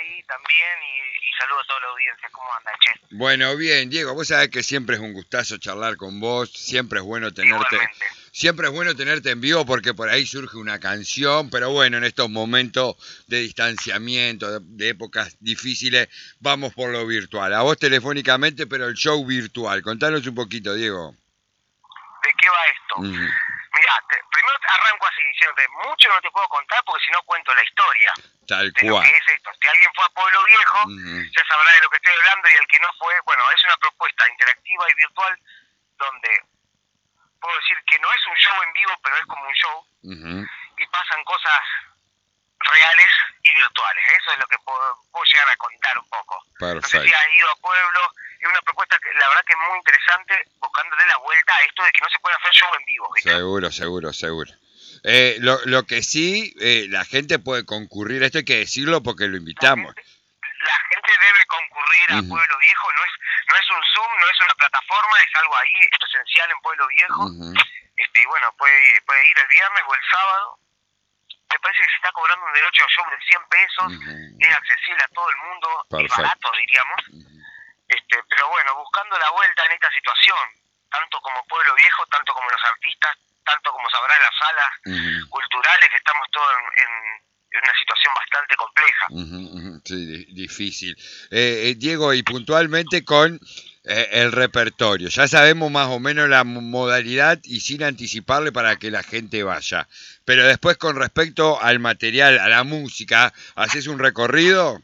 ahí también y saludo a toda la audiencia. ¿Cómo anda, che? Bueno, bien, Diego, vos sabés que siempre es un gustazo charlar con vos, Igualmente. siempre es bueno tenerte en vivo porque por ahí surge una canción, pero bueno, en estos momentos de distanciamiento, de épocas difíciles, vamos por lo virtual. A vos telefónicamente, pero el show virtual. Contanos un poquito, Diego. ¿De qué va esto? Ujú. Mirá, primero arranco así diciéndote, mucho no te puedo contar porque si no cuento la historia Tal de lo cual. que es esto. Si alguien fue a Pueblo Viejo, Ujú. ya sabrá de lo que estoy hablando, y el que no fue, bueno, es una propuesta interactiva y virtual donde puedo decir que no es un show en vivo, pero es como un show, Ujú. y pasan cosas reales y virtuales. Eso es lo que puedo llegar a contar un poco. No sé si Perfecto. has ido a Pueblo, es una propuesta que la verdad que es muy interesante, buscándole la vuelta a esto de que no se puede hacer show en vivo, ¿viste? Seguro. Lo que sí, la gente puede concurrir, esto hay que decirlo porque lo invitamos. La gente debe concurrir a Ujú. Pueblo Viejo, no es un Zoom, no es una plataforma, es algo ahí presencial en Pueblo Viejo. Ujú. Y bueno, puede ir el viernes o el sábado. Me parece que se está cobrando un derecho a show de 100 pesos, Ujú. es accesible a todo el mundo, es Perfecto. barato, diríamos. Pero bueno, buscando la vuelta en esta situación, tanto como Pueblo Viejo, tanto como los artistas, tanto como sabrán las salas Ujú. culturales, que estamos todos en una situación bastante compleja. Sí, difícil. Diego, y puntualmente con el repertorio. Ya sabemos más o menos la modalidad y sin anticiparle para que la gente vaya. Pero después con respecto al material, a la música, ¿haces un recorrido?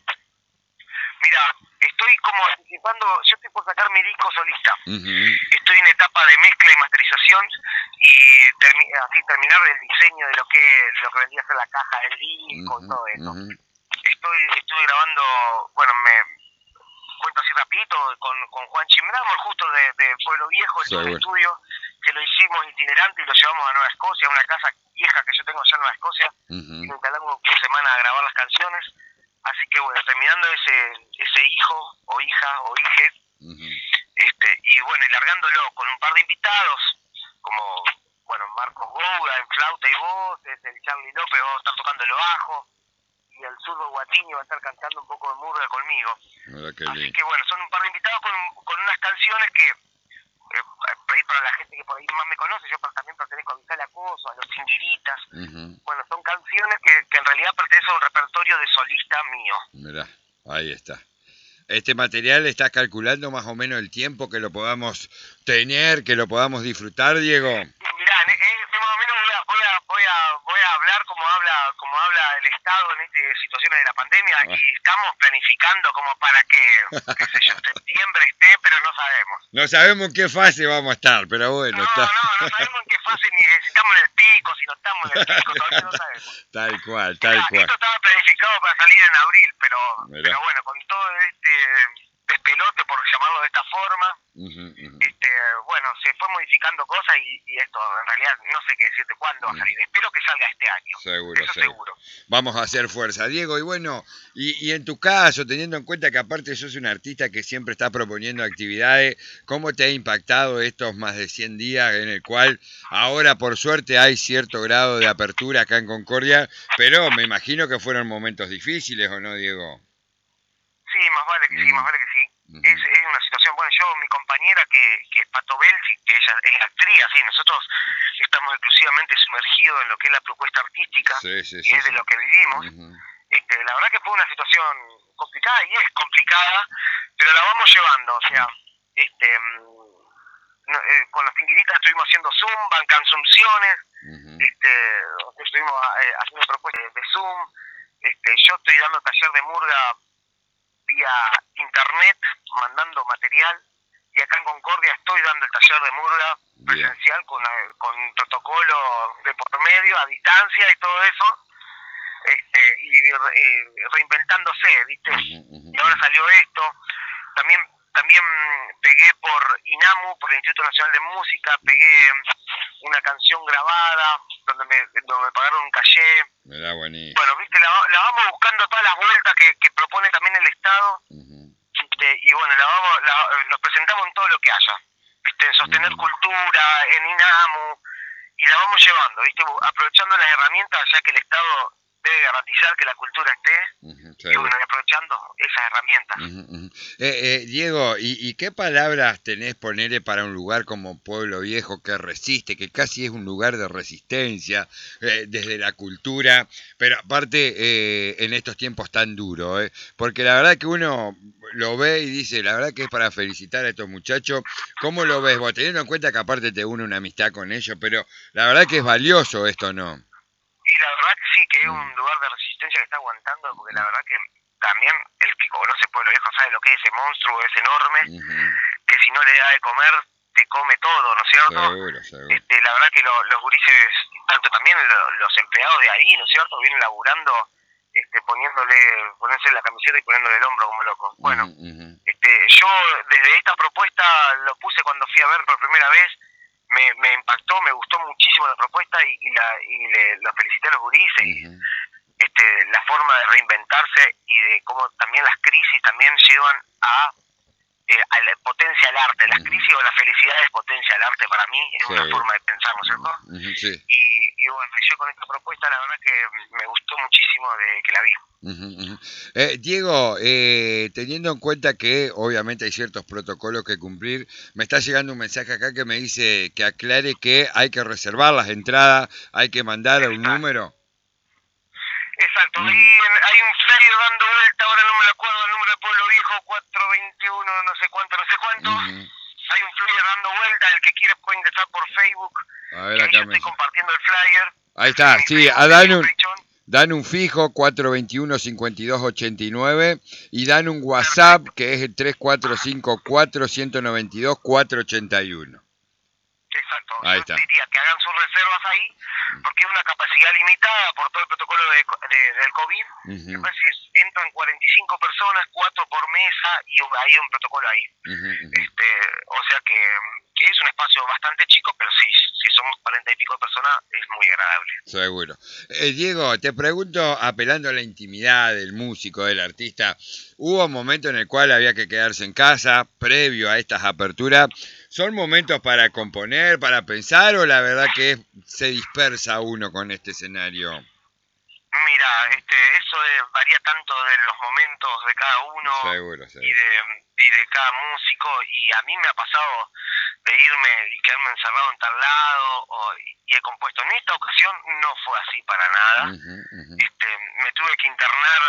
Mira, estoy como anticipando, yo estoy por sacar mi disco solista. Ujú. Estoy en etapa de mezcla y masterización y así terminar el diseño de lo que vendría a ser la caja del disco y todo eso. Ujú. Estoy grabando, bueno, me cuento así rapidito, con Juan Chimbramo, justo de Pueblo Viejo, es un Seguro. estudio que lo hicimos itinerante y lo llevamos a Nueva Escocia, una casa vieja que yo tengo allá en Nueva Escocia, Ujú. y nos instalamos un fin de semana a grabar las canciones. Así que bueno, terminando ese hijo o hija o hije, Ujú. y bueno, y largándolo con un par de invitados, como, bueno, Marcos Gouda en flauta y voz, el Charlie López va a estar tocando el bajo, y el zurdo Guatini va a estar cantando un poco de murga conmigo. Mira qué Así lindo. que bueno, son un par de invitados con unas canciones que, por ahí para la gente que por ahí más me conoce, yo también pertenezco a Vital Acoso, a Los Chinguiritas. Ujú. Bueno, son canciones que en realidad pertenecen a un repertorio de solista mío. Mirá, ahí está. Este material estás calculando más o menos el tiempo que lo podamos tener, que lo podamos disfrutar, Diego. Mirá, más o menos voy a hablar como habla el Estado en estas situaciones de la pandemia, y estamos planificando como para que, qué sé yo, septiembre esté, pero no sabemos. No sabemos en qué fase vamos a estar, pero bueno, No está. sabemos en qué fase, ni si estamos en el pico, si no estamos en el pico, todavía no sabemos. Tal cual. Esto estaba planificado para salir en abril, Mirá. pero bueno, con todo este despelote, por llamarlo de esta forma, bueno, se fue modificando cosas y esto en realidad no sé qué decirte cuándo va a salir. Espero que salga este año. Seguro. Vamos a hacer fuerza, Diego. Y bueno, y en tu caso, teniendo en cuenta que aparte sos un artista que siempre está proponiendo actividades, ¿cómo te ha impactado estos más de 100 días en el cual ahora por suerte hay cierto grado de apertura acá en Concordia, pero me imagino que fueron momentos difíciles, ¿o no, Diego? Sí, más vale que sí. Es una situación, bueno, mi compañera que es Pato Belfi, que ella es actriz, así, nosotros estamos exclusivamente sumergidos en lo que es la propuesta artística, y es de lo que vivimos. La verdad que fue una situación complicada, y es complicada, pero la vamos llevando, o sea, con los tinguiritas estuvimos haciendo Zoom, bancan Zoomciones, estuvimos haciendo propuestas de Zoom, yo estoy dando taller de murga vía internet, mandando material, y acá en Concordia estoy dando el taller de murga presencial con protocolo de por medio, a distancia y todo eso, y reinventándose, ¿viste? Y ahora salió esto. También pegué por INAMU, por el Instituto Nacional de Música, pegué una canción grabada donde me pagaron un caché. Mirá, buenísimo. Bueno, viste, la vamos buscando todas las vueltas que propone también el Estado. Y bueno, nos presentamos en todo lo que haya, viste, en sostener cultura, en INAMU, y la vamos llevando, viste, aprovechando las herramientas, ya que el Estado debe garantizar que la cultura esté, y bueno, aprovechando esas herramientas. Diego, ¿y qué palabras tenés, ponele, para un lugar como Pueblo Viejo que resiste, que casi es un lugar de resistencia desde la cultura, pero aparte en estos tiempos tan duros, porque la verdad que uno lo ve y dice, la verdad que es para felicitar a estos muchachos. ¿Cómo lo ves vos? Teniendo en cuenta que aparte te une una amistad con ellos, pero la verdad que es valioso esto, ¿no? Y la verdad que sí, que es un lugar de resistencia que está aguantando, porque la verdad que también el que conoce Pueblo Viejo sabe lo que es ese monstruo, es enorme, que si no le da de comer, te come todo, ¿no es cierto? Seguro. La verdad que los gurises, tanto también los empleados de ahí, ¿no es cierto? Vienen laburando, ponerse la camiseta y poniéndole el hombro como loco. Bueno, yo desde esta propuesta lo puse cuando fui a ver por primera vez, me impactó, me gustó muchísimo la propuesta y los felicité a los gurises. La forma de reinventarse y de cómo también las crisis también llevan a la potencia al arte. Las crisis o las felicidades potencia al arte, para mí es una forma de pensar, ¿no es cierto? Sí. Y bueno, yo con esta propuesta la verdad que me gustó muchísimo de que la vi. Diego, teniendo en cuenta que obviamente hay ciertos protocolos que cumplir, me está llegando un mensaje acá que me dice que aclare que hay que reservar las entradas, hay que mandar un número. Exacto, y hay un flyer dando vuelta, ahora no me lo acuerdo el número de Pueblo Viejo, 421, no sé cuánto. Hay un flyer dando vuelta, el que quiere puede ingresar por Facebook. A ver, acá yo estoy compartiendo el flyer. Ahí está, sí, dan un fijo 421-5289 y dan un WhatsApp que es el 3454-192-481. Exacto, Ahí yo diría que hagan sus reservas ahí, porque es una capacidad limitada por todo el protocolo del COVID. Me parece que entran 45 personas, 4 por mesa, y hay un protocolo ahí. O sea que es un espacio bastante chico, pero sí, si somos 40 y pico de personas, es muy agradable. Seguro. Diego, te pregunto, apelando a la intimidad del músico, del artista, ¿hubo un momento en el cual había que quedarse en casa previo a estas aperturas? ¿Son momentos para componer, para pensar, o la verdad que se dispersa uno con este escenario? Mira, eso varía tanto de los momentos de cada uno. Seguro. Y de cada músico, y a mí me ha pasado de irme y quedarme encerrado en tal lado, y he compuesto. En esta ocasión no fue así para nada. Me tuve que internar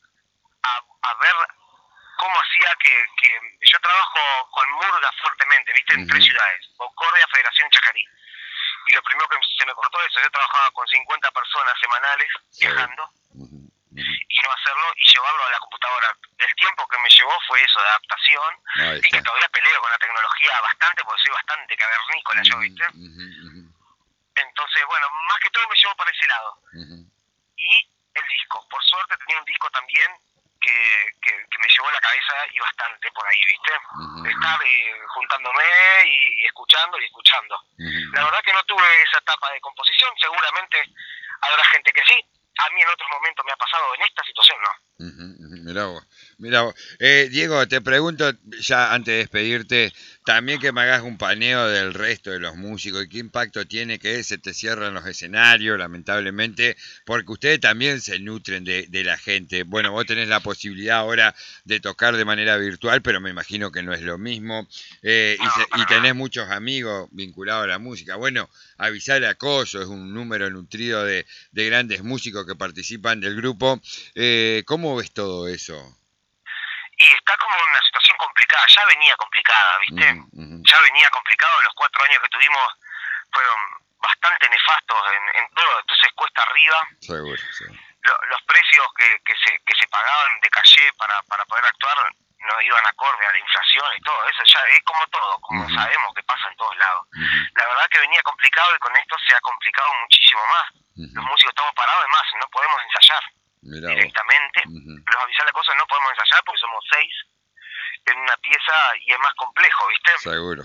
a ver cómo hacía que yo trabajo con murga fuertemente, ¿viste? En 3 ciudades, Concordia, Federación, Chajarí. Y lo primero que se me cortó eso, yo trabajaba con 50 personas semanales viajando, y no hacerlo y llevarlo a la computadora. El tiempo que me llevó fue eso, de adaptación, y que todavía peleo con la tecnología bastante, porque soy bastante cavernícola yo, ¿viste? Entonces, bueno, más que todo me llevó para ese lado. Y el disco, por suerte tenía un disco también que me llevó la cabeza y bastante por ahí, ¿viste? Estar juntándome y escuchando. La verdad que no tuve esa etapa de composición, seguramente habrá gente que sí. A mí en otros momentos me ha pasado, en esta situación no. Mirá vos. Diego, te pregunto, ya antes de despedirte, también que me hagas un paneo del resto de los músicos y qué impacto tiene que se te cierran los escenarios, lamentablemente, porque ustedes también se nutren de la gente. Bueno, vos tenés la posibilidad ahora de tocar de manera virtual, pero me imagino que no es lo mismo. Y tenés muchos amigos vinculados a la música. Bueno, avisale a Coso, es un número nutrido de grandes músicos que participan del grupo. ¿Cómo ves todo eso? Y está como una situación complicada, ya venía complicada, ¿viste? Ya venía complicado, los 4 años que tuvimos fueron bastante nefastos en todo, entonces cuesta arriba. Seguro. Los precios que se pagaban de calle para poder actuar no iban acorde a la inflación y todo, eso ya es como todo, como sabemos que pasa en todos lados. La verdad que venía complicado y con esto se ha complicado muchísimo más. Los músicos estamos parados, además, no podemos ensayar. Directamente, los avisar las cosas no podemos ensayar porque somos 6 en una pieza y es más complejo, ¿viste? Seguro.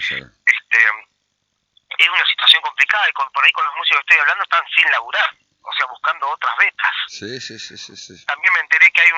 Es una situación complicada y por ahí con los músicos que estoy hablando están sin laburar, o sea, buscando otras betas. Sí. También me enteré que hay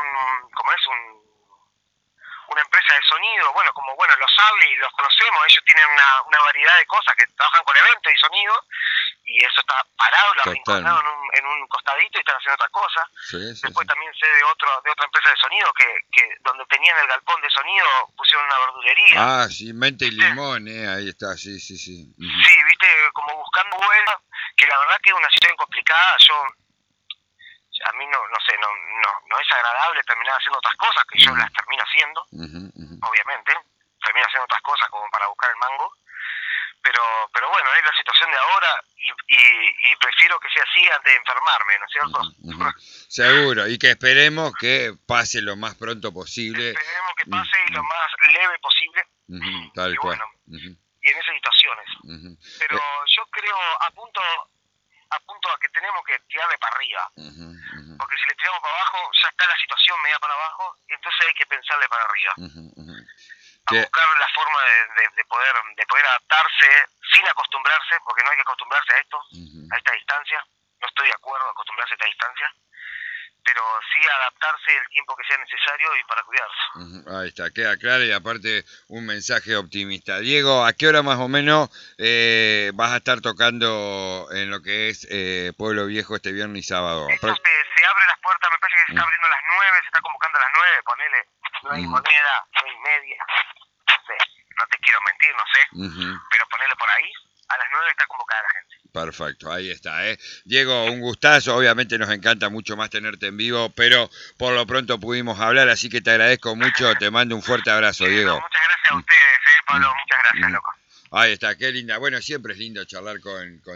una empresa de sonido, los Arly los conocemos, ellos tienen una variedad de cosas que trabajan con eventos y sonido, y eso está parado, lo arrinconado Total. en un costadito y están haciendo otra cosa. Sí, sí, Después sí. también sé de otra empresa de sonido que donde tenían el galpón de sonido pusieron una verdulería. Ah, sí, mente y ¿Viste? limón, ahí está, sí, sí, sí. Ujú. Sí, viste, como buscando vueltas, que la verdad que es una situación complicada. A mí no sé, no es agradable terminar haciendo otras cosas, que yo las termino haciendo, obviamente, termino haciendo otras cosas como para buscar el mango, pero bueno, es la situación de ahora y prefiero que sea así antes de enfermarme, ¿no es cierto? Seguro, y que esperemos que pase lo más pronto posible. Esperemos que pase y lo más leve posible, Tal y cual. bueno, y en esas situaciones. Pero yo creo, apunto a que tenemos que tirarle para arriba, porque si le tiramos para abajo ya está la situación media para abajo y entonces hay que pensarle para arriba, a buscar la forma de poder adaptarse sin acostumbrarse, porque no hay que acostumbrarse a esto, a esta distancia. No estoy de acuerdo a acostumbrarse a esta distancia, pero sí adaptarse el tiempo que sea necesario y para cuidarse. Ahí está, queda claro y aparte un mensaje optimista. Diego, ¿a qué hora más o menos vas a estar tocando en lo que es Pueblo Viejo este viernes y sábado? Esto se abre las puertas, me parece que se está abriendo a las 9, se está convocando a las 9, ponele, no hay moneda, 9:30, no sé, no te quiero mentir, no sé, pero ponele por ahí, a las 9 está convocada la gente. Perfecto, ahí está, Diego, un gustazo, obviamente nos encanta mucho más tenerte en vivo, pero por lo pronto pudimos hablar, así que te agradezco mucho, te mando un fuerte abrazo, Diego. Muchas gracias a ustedes, Pablo, muchas gracias, loco. Ahí está, qué linda. Bueno, siempre es lindo charlar con